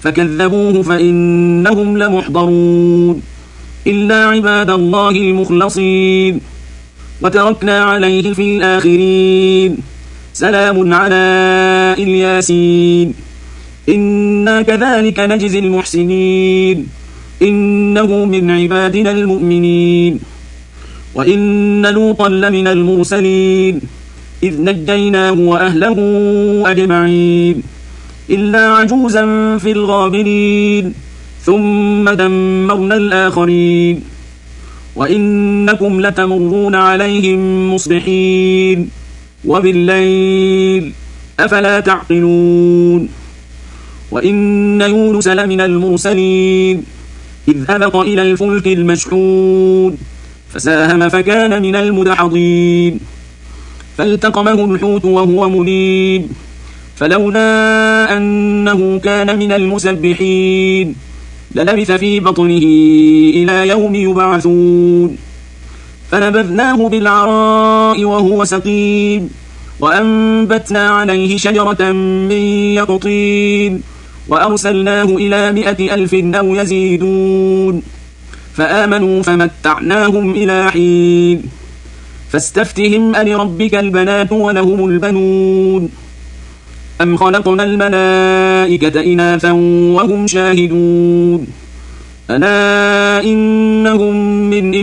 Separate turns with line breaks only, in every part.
فكذبوه فإنهم لمحضرون إلا عباد الله المخلصين وتركنا عليه في الآخرين سلام على الياسين إنا كذلك نجزي المحسنين إنه من عبادنا المؤمنين وإن لوطا لمن المرسلين إذ نجيناه وأهله أجمعين إلا عجوزا في الغابرين ثم دمرنا الآخرين وإنكم لتمرون عليهم مصبحين وبالليل أفلا تعقلون وإن يونس لمن المرسلين إذ أبق إلى الفلك المشحون فساهم فكان من المدحضين فالتقمه الحوت وهو مليم فلولا أنه كان من المسبحين للبث في بطنه إلى يوم يبعثون فنبذناه بالعراء وهو سقيم وأنبتنا عليه شجرة من يقطين وأرسلناه إلى 100,000 أو يزيدون فآمنوا فمتعناهم إلى حين فاستفتهم ألربك البنات ولهم البنون أم خلقنا الملائكة إناثا وهم شاهدون ألا إنهم من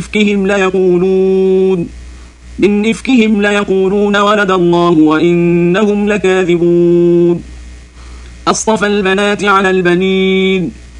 إفكهم ليقولون ولد الله وإنهم لكاذبون أصطفى البنات على البنين